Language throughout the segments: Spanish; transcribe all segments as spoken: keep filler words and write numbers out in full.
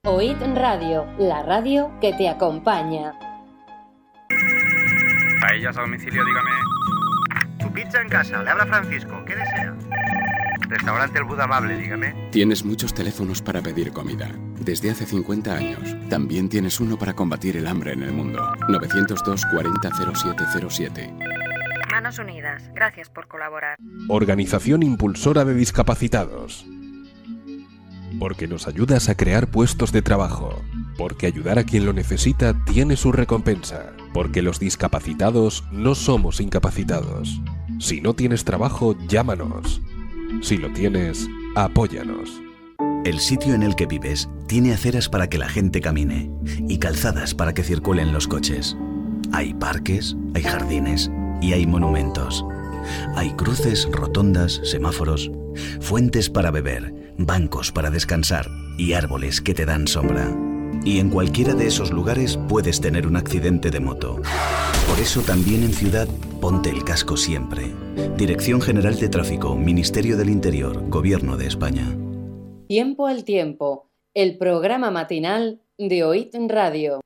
Oíd Radio, la radio que te acompaña. Paellas a domicilio, dígame. Su pizza en casa, le habla Francisco, ¿qué desea? Restaurante El Buda Amable, dígame. Tienes muchos teléfonos para pedir comida. Desde hace cincuenta años, también tienes uno para combatir el hambre en el mundo. novecientos dos cuarenta cero siete cero siete. Manos Unidas, gracias por colaborar. Organización impulsora de discapacitados. Porque nos ayudas a crear puestos de trabajo. Porque ayudar a quien lo necesita tiene su recompensa. Porque los discapacitados no somos incapacitados. Si no tienes trabajo, llámanos. Si lo tienes, apóyanos. El sitio en el que vives tiene aceras para que la gente camine y calzadas para que circulen los coches. Hay parques, hay jardines y hay monumentos. Hay cruces, rotondas, semáforos, fuentes para beber, bancos para descansar y árboles que te dan sombra. Y en cualquiera de esos lugares puedes tener un accidente de moto. Por eso también en ciudad, ponte el casco siempre. Dirección General de Tráfico, Ministerio del Interior, Gobierno de España. Tiempo al tiempo, el programa matinal de Oíd Radio.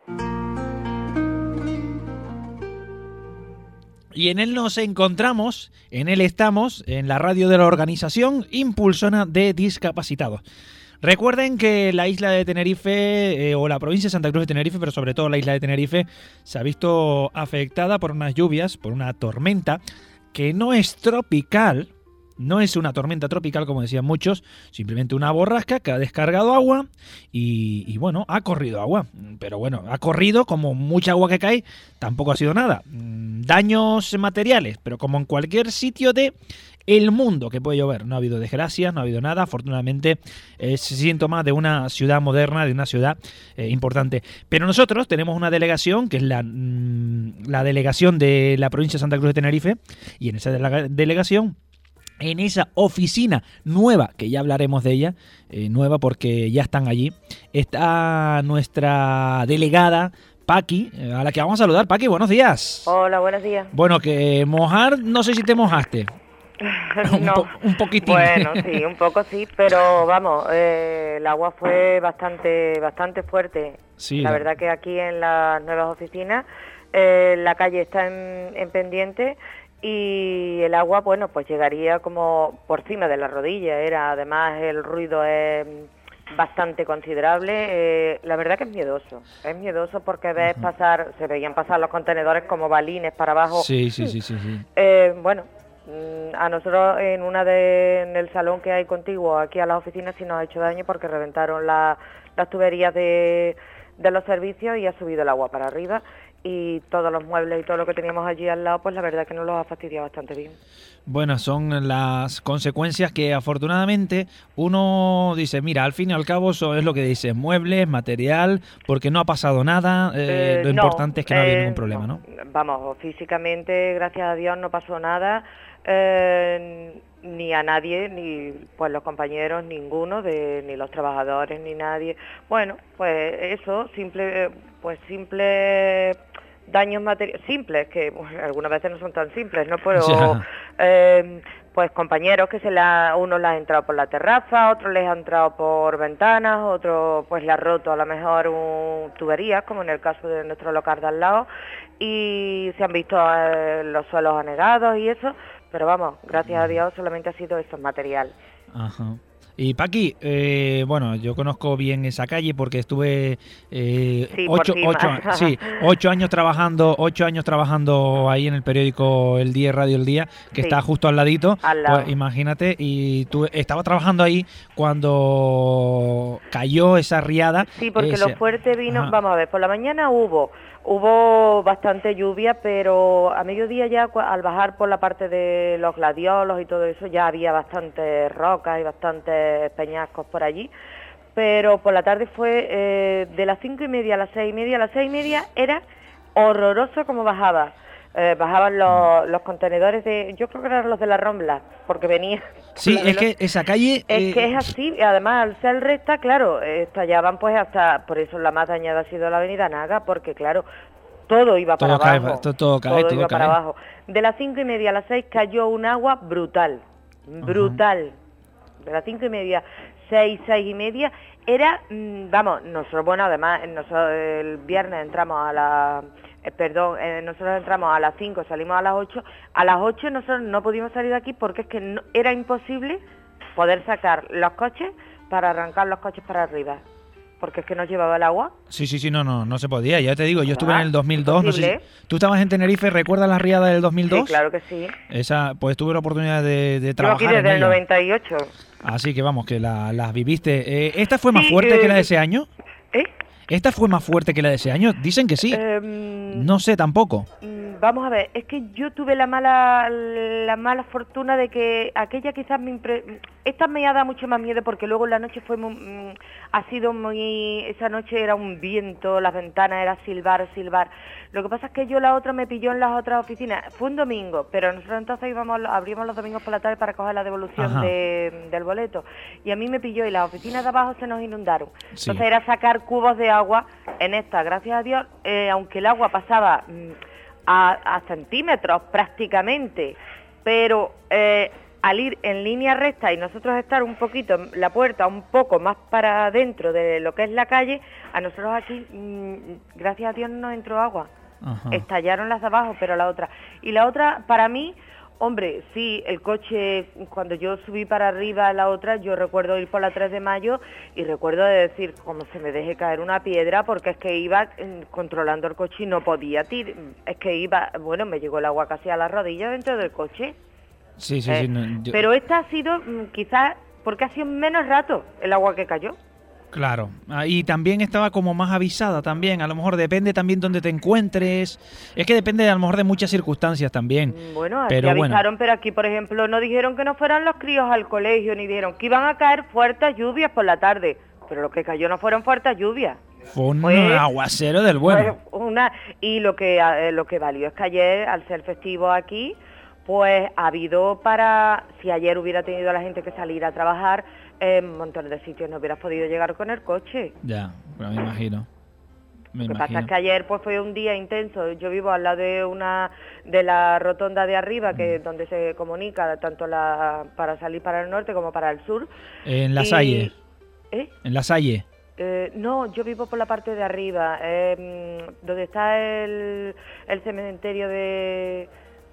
Y en él nos encontramos, en él estamos, en la radio de la Organización Impulsora de Discapacitados. Recuerden que la isla de Tenerife, eh, o la provincia de Santa Cruz de Tenerife, pero sobre todo la isla de Tenerife, se ha visto afectada por unas lluvias, por una tormenta que no es tropical, no es una tormenta tropical como decían muchos, simplemente una borrasca que ha descargado agua y, y bueno, ha corrido agua. Pero bueno, ha corrido como mucha agua que cae, tampoco ha sido nada. Daños materiales, pero como en cualquier sitio de el mundo que puede llover. No ha habido desgracias, no ha habido nada. Afortunadamente es síntoma de una ciudad moderna, de una ciudad eh, importante. Pero nosotros tenemos una delegación, que es la, mmm, la delegación de la provincia de Santa Cruz de Tenerife, y en esa de delegación, en esa oficina nueva, que ya hablaremos de ella, eh, nueva porque ya están allí, está nuestra delegada Paqui, a la que vamos a saludar. Paqui, buenos días. Hola, buenos días. Bueno, que mojar, no sé si te mojaste. un, no. po un poquitín. Bueno, sí, un poco sí, pero vamos, eh, el agua fue bastante bastante fuerte. Sí, la la... verdad que aquí en las nuevas oficinas, eh, la calle está en, en pendiente y el agua, bueno, pues llegaría como por cima de la rodilla. Era, además, el ruido es bastante considerable. Eh, la verdad que es miedoso, es miedoso porque ves uh-huh. pasar, se veían pasar los contenedores como balines para abajo. Sí, sí, sí, sí. sí. Eh, bueno, a nosotros en una de en el salón que hay contiguo aquí a las oficinas sí nos ha hecho daño porque reventaron la, las tuberías de, de los servicios y ha subido el agua para arriba y todos los muebles y todo lo que teníamos allí al lado, pues la verdad que nos los ha fastidiado bastante bien. Bueno, son las consecuencias que afortunadamente uno dice, mira, al fin y al cabo eso es lo que dice, muebles, material, porque no ha pasado nada, eh, eh, lo no, importante es que no eh, ha habido ningún problema, ¿no? ¿no? Vamos, físicamente, gracias a Dios, no pasó nada. Eh, ni a nadie, ni pues los compañeros, ninguno, de ni los trabajadores, ni nadie. Bueno, pues eso, simple, pues simple daños materiales, simples, que pues, algunas veces no son tan simples, ¿no? Pero eh, pues compañeros que se la, unos les ha entrado por la terraza, otros les ha entrado por ventanas, otros pues le ha roto a lo mejor un, tuberías, como en el caso de nuestro local de al lado, y se han visto eh, los suelos anegados y eso. Pero vamos, gracias a Dios solamente ha sido eso, material. Ajá. Y Paqui, eh, bueno, yo conozco bien esa calle porque estuve eh, sí, ocho, ocho, sí, ocho años trabajando, ocho años trabajando ahí en el periódico El Día, Radio El Día, que sí. está justo al ladito. Al lado. Pues imagínate, y tú estabas trabajando ahí cuando cayó esa riada. Sí, porque ese... lo fuerte vino, Ajá. vamos a ver, por la mañana hubo... Hubo bastante lluvia, pero a mediodía ya al bajar por la parte de los gladiolos y todo eso ya había bastantes rocas y bastantes peñascos por allí. Pero por la tarde fue eh, de las cinco y media a las seis y media. A las seis y media era horroroso como bajaba. Eh, bajaban los, los contenedores de, yo creo que eran los de la Rambla, porque venía. Sí, es que esa calle... Es eh... que es así, y además al ser recta, claro, estallaban pues hasta, por eso la más dañada ha sido la avenida Naga, porque claro, todo iba todo para cae, abajo. Todo, todo cae, todo todo iba cae. para abajo. De las cinco y media a las seis cayó un agua brutal, brutal. Uh-huh. De las cinco y media, seis, seis y media, era, vamos, nosotros, bueno, además, nosotros el viernes entramos a la... Eh, perdón, eh, nosotros entramos a las cinco, salimos a las ocho. A las ocho nosotros no pudimos salir de aquí porque es que no, era imposible poder sacar los coches para arrancar los coches para arriba. Porque es que nos llevaba el agua. Sí, sí, sí, no, no, no se podía. Ya te digo, yo estuve Ah, en el dos mil dos. No sé si, ¿tú estabas en Tenerife? ¿Recuerdas la riada del dos mil dos? Sí, claro que sí. Esa, pues tuve la oportunidad de, de Yo trabajar aquí desde en el ella. noventa y ocho. Así que vamos, que la- las viviste. Eh, ¿Esta fue más Sí, fuerte eh, que la de ese año? ¿Eh? ¿Esta fue más fuerte que la de ese año? Dicen que sí. Em, No sé tampoco. Mm, Vamos a ver, es que yo tuve la mala la mala fortuna de que aquella quizás me impre... esta me ha dado mucho más miedo porque luego la noche fue muy, mm, ha sido muy, esa noche era un viento, las ventanas era silbar, silbar. Lo que pasa es que yo la otra me pilló en las otras oficinas, fue un domingo, pero nosotros entonces íbamos, abrimos los domingos por la tarde para coger la devolución de, del boleto y a mí me pilló y las oficinas de abajo se nos inundaron. Sí. Entonces era sacar cubos de agua en esta, gracias a Dios, eh, aunque el agua pasaba mm, a, a centímetros prácticamente, pero eh, al ir en línea recta y nosotros estar un poquito, la puerta un poco más para adentro de lo que es la calle, a nosotros aquí, mmm, gracias a Dios, no entró agua. Ajá. Estallaron las de abajo, pero la otra. Y la otra, para mí, hombre, sí, el coche, cuando yo subí para arriba a la otra, yo recuerdo ir por la tres de mayo y recuerdo de decir, como se me deje caer una piedra, porque es que iba eh, controlando el coche y no podía tirar, es que iba, bueno, me llegó el agua casi a las rodillas dentro del coche. Sí, sí, Eh, sí. no, yo- Pero esta ha sido mm, quizás porque ha sido menos rato el agua que cayó. Claro. Ah, y también estaba como más avisada también. A lo mejor depende también donde te encuentres. Es que depende a lo mejor de muchas circunstancias también. Mm, Bueno, aquí Pero bueno. avisaron, pero aquí, por ejemplo, no dijeron que no fueran los críos al colegio, ni dijeron que iban a caer fuertes lluvias por la tarde. Pero lo que cayó no fueron fuertes lluvias. Fue un Fue- aguacero del bueno. Pues una, y lo que eh, lo que valió es que ayer, al ser festivo aquí, pues ha habido para, si ayer hubiera tenido la gente que salir a trabajar, en un montón de sitios no hubieras podido llegar con el coche. Ya, pero me imagino. Me Lo que imagino. pasa es que ayer pues fue un día intenso. Yo vivo al lado de una de la rotonda de arriba, que es donde se comunica tanto la para salir para el norte como para el sur. En La Y- Salle. ¿Eh? En La Salle. Eh, no, yo vivo por la parte de arriba, eh, donde está el, el cementerio de...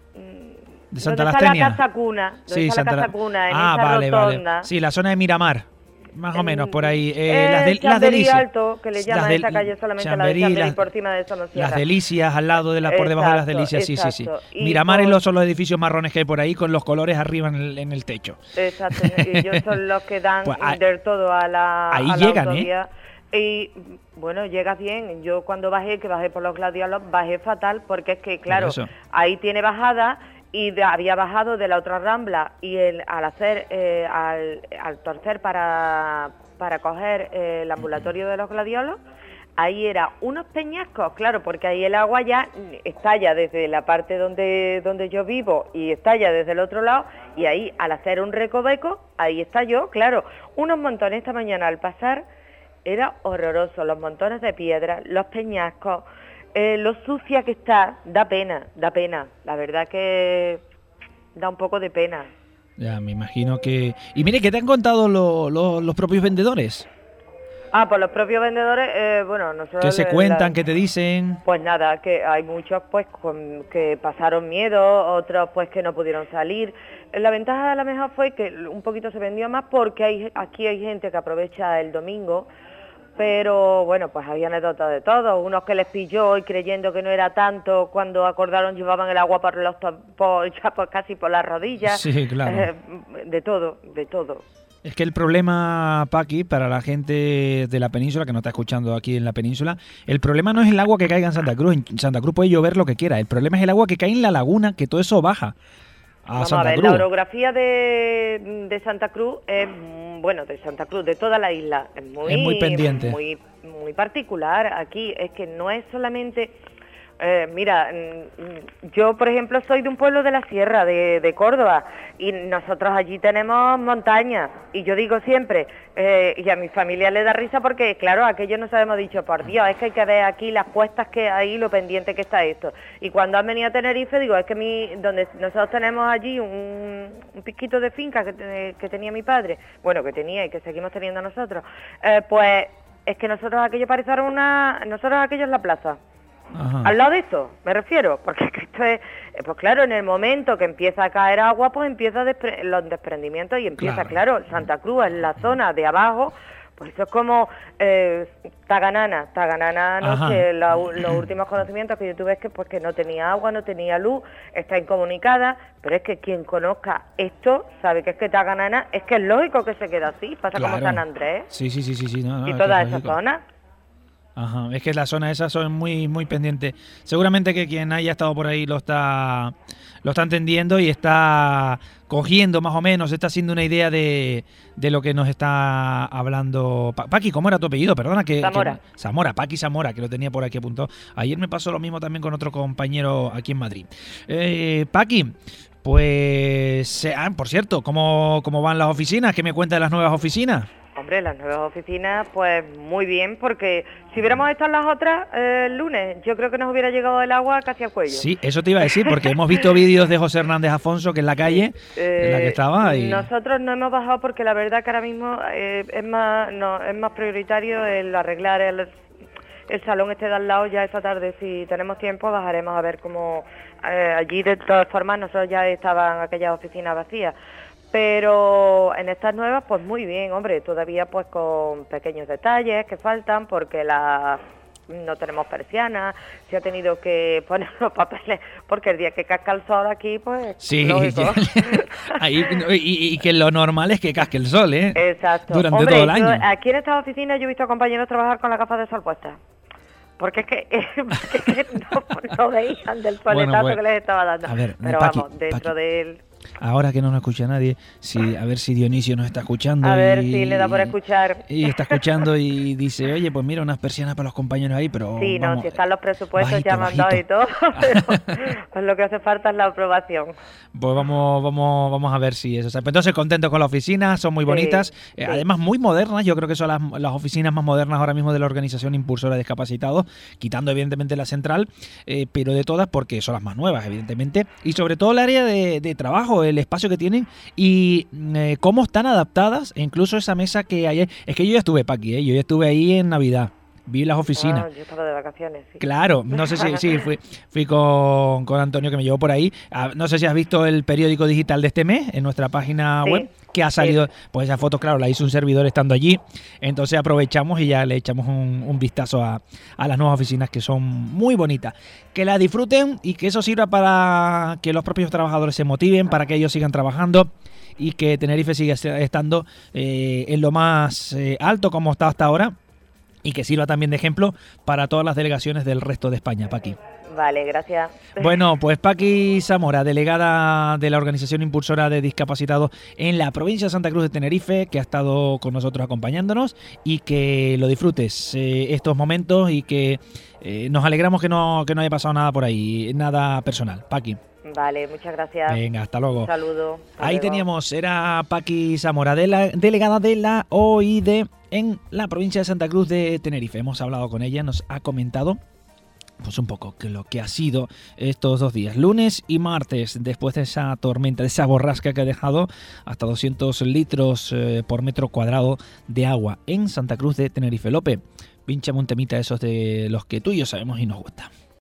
mm, De Santa donde está Lastenia. la casa cuna, donde Sí, está la Santa casa cuna, en Ah, esa vale, rotonda. vale. Sí, la zona de Miramar. Más o En- menos, por ahí. Eh, Eh, las, de, las Chamberí delicias. Alto, que le llaman Las del- esa calle solamente la de Chamberí, Chamberí, las- por encima de Somosierra. Las delicias al lado de la, por debajo de las Exacto, delicias, sí, sí, sí. exacto. Y Miramar es por- los, son los edificios marrones que hay por ahí con los colores arriba en el, en el techo. Exacto, y ellos son los que dan Pues ahí- del todo a la, ahí a la llegan, ¿eh? autovía. Y bueno, llegas bien. Yo cuando bajé, que bajé por los Gladiolos, bajé fatal porque es que, claro, eso. ahí tiene bajada y de- había bajado de la otra rambla y el, al hacer, eh, al, al torcer para, para coger eh, el ambulatorio de los Gladiolos, ahí era unos peñascos, claro, porque ahí el agua ya estalla desde la parte donde, donde yo vivo y estalla desde el otro lado, y ahí al hacer un recoveco, ahí estalló, claro, unos montones esta mañana al pasar, era horroroso, los montones de piedras, los peñascos, eh, lo sucia que está, da pena, da pena, la verdad que da un poco de pena. Ya, me imagino que... Y mire, ¿qué te han contado lo- lo- los propios vendedores? Ah, pues los propios vendedores, eh, bueno, nosotros... ¿Qué se la- cuentan? ¿Qué te dicen? Pues nada, que hay muchos pues con, que pasaron miedo, otros pues que no pudieron salir. La ventaja a lo mejor fue que un poquito se vendió más porque hay, aquí hay gente que aprovecha el domingo, pero bueno, pues había anécdotas de todo, unos que les pilló y creyendo que no era tanto, cuando acordaron llevaban el agua por los to- por, ya por casi por las rodillas. Sí, claro. Eh, de todo, de todo. Es que el problema, Paqui, para la gente de la península, que no está escuchando aquí en la península, el problema no es el agua que caiga en Santa Cruz. En Santa Cruz puede llover lo que quiera. El problema es el agua que cae en la laguna, que todo eso baja a Vamos Santa a ver, Cruz. la orografía de, de Santa Cruz es, mm, bueno, de Santa Cruz, de toda la isla, es muy, Es muy pendiente. muy, muy particular. Aquí es que no es solamente, Eh, mira, yo por ejemplo soy de un pueblo de la sierra, de, de Córdoba, y nosotros allí tenemos montañas, y yo digo siempre, eh, y a mi familia le da risa porque claro, aquello nos habíamos dicho, por Dios, es que hay que ver aquí las cuestas que hay, lo pendiente que está esto, y cuando han venido a Tenerife digo, es que mi, donde nosotros tenemos allí un, un piquito de finca que, que tenía mi padre, bueno, que tenía y que seguimos teniendo nosotros, eh, pues es que nosotros aquello parece una, nosotros aquello es la plaza. Ajá. Al lado de esto, me refiero, porque esto es, pues claro, en el momento que empieza a caer agua, pues empieza despre los desprendimientos y empieza, claro. claro, Santa Cruz en la zona de abajo, pues eso es como eh, Taganana, Taganana, no sé, la, los últimos conocimientos que yo tuve es que, pues, que no tenía agua, no tenía luz, está incomunicada, pero es que quien conozca esto sabe que es que Taganana, es que es lógico que se queda así, pasa claro. como San Andrés, sí, sí, sí, sí, sí, no, no, y toda esa zona. Ajá, es que la zona esa son muy muy pendientes. Seguramente que quien haya estado por ahí lo está lo está entendiendo y está cogiendo más o menos, está haciendo una idea de, de lo que nos está hablando. Pa Paqui, ¿cómo era tu apellido? Perdona que Zamora. Que, Zamora, Paqui Zamora, que lo tenía por aquí apuntado. Ayer me pasó lo mismo también con otro compañero aquí en Madrid. Eh, Paqui, pues, eh, ah, por cierto, ¿cómo, ¿cómo van las oficinas? ¿Qué me cuenta de las nuevas oficinas? Hombre, las nuevas oficinas, pues muy bien, porque si hubiéramos estado en las otras eh, el lunes, yo creo que nos hubiera llegado el agua casi al cuello. Sí, eso te iba a decir, porque hemos visto vídeos de José Hernández Afonso, que en la calle, eh, en la que estaba. Y... Nosotros no hemos bajado porque la verdad que ahora mismo eh, es más no es más prioritario el arreglar el, el salón este de al lado. Ya esta tarde, si tenemos tiempo, bajaremos a ver cómo eh, allí, de todas formas, nosotros ya estaban aquellas oficinas vacías. Pero en estas nuevas, pues muy bien, hombre, todavía pues con pequeños detalles que faltan, porque la, no tenemos persianas, se ha tenido que poner los papeles, porque el día que casca el sol aquí, pues sí, lógico. Ahí, y, y que lo normal es que casque el sol, ¿eh? Exacto. Durante hombre, todo el año. Yo, aquí en esta oficina yo he visto a compañeros trabajar con las gafas de sol puestas. Porque es que, es que no, no veían del soletazo bueno, pues, que les estaba dando. A ver, pero Paqui, vamos, dentro Paqui. del... Ahora que no nos escucha nadie, si, a ver si Dionisio nos está escuchando. A ver y, si le da por escuchar. Y está escuchando y dice, oye, pues mira, unas persianas para los compañeros ahí, pero sí, vamos, no, si están los presupuestos bajito, ya mandados y todo, pero pues lo que hace falta es la aprobación. Pues vamos vamos vamos a ver si eso. Entonces, contentos con la oficina, son muy bonitas, sí, eh, sí. Además muy modernas. Yo creo que son las, las oficinas más modernas ahora mismo de la Organización Impulsora de Discapacitados, quitando evidentemente la central, eh, pero de todas porque son las más nuevas, evidentemente. Y sobre todo el área de, de trabajo, el espacio que tienen y eh, cómo están adaptadas, incluso esa mesa que hay. Es que yo ya estuve, Paqui, ¿eh? Yo ya estuve ahí en Navidad. Vi las oficinas. Ah, yo estaba de vacaciones, sí. Claro, no sé si sí, fui, fui con, con Antonio, que me llevó por ahí. Ah, no sé si has visto el periódico digital de este mes en nuestra página sí, web, que ha salido, sí. Pues esa foto, claro, la hizo un servidor estando allí. Entonces aprovechamos y ya le echamos un, un vistazo a, a las nuevas oficinas, que son muy bonitas. Que la disfruten y que eso sirva para que los propios trabajadores se motiven, para que ellos sigan trabajando y que Tenerife siga estando eh, en lo más eh, alto como está hasta ahora. Y que sirva también de ejemplo para todas las delegaciones del resto de España, Paqui. Vale, gracias. Bueno, pues Paqui Zamora, delegada de la Organización Impulsora de Discapacitados en la provincia de Santa Cruz de Tenerife, que ha estado con nosotros acompañándonos, y que lo disfrutes eh, estos momentos y que eh, nos alegramos que no, que no haya pasado nada por ahí, nada personal. Paqui. Vale, muchas gracias. Venga, hasta luego. Un saludo. Hasta Ahí luego. Teníamos, era Paqui Zamora, de la, delegada de la O I D en la provincia de Santa Cruz de Tenerife. Hemos hablado con ella, nos ha comentado pues un poco que lo que ha sido estos dos días, lunes y martes, después de esa tormenta, de esa borrasca que ha dejado hasta doscientos litros eh, por metro cuadrado de agua en Santa Cruz de Tenerife. Lope, pínchame un temita esos de los que tú y yo sabemos y nos gusta.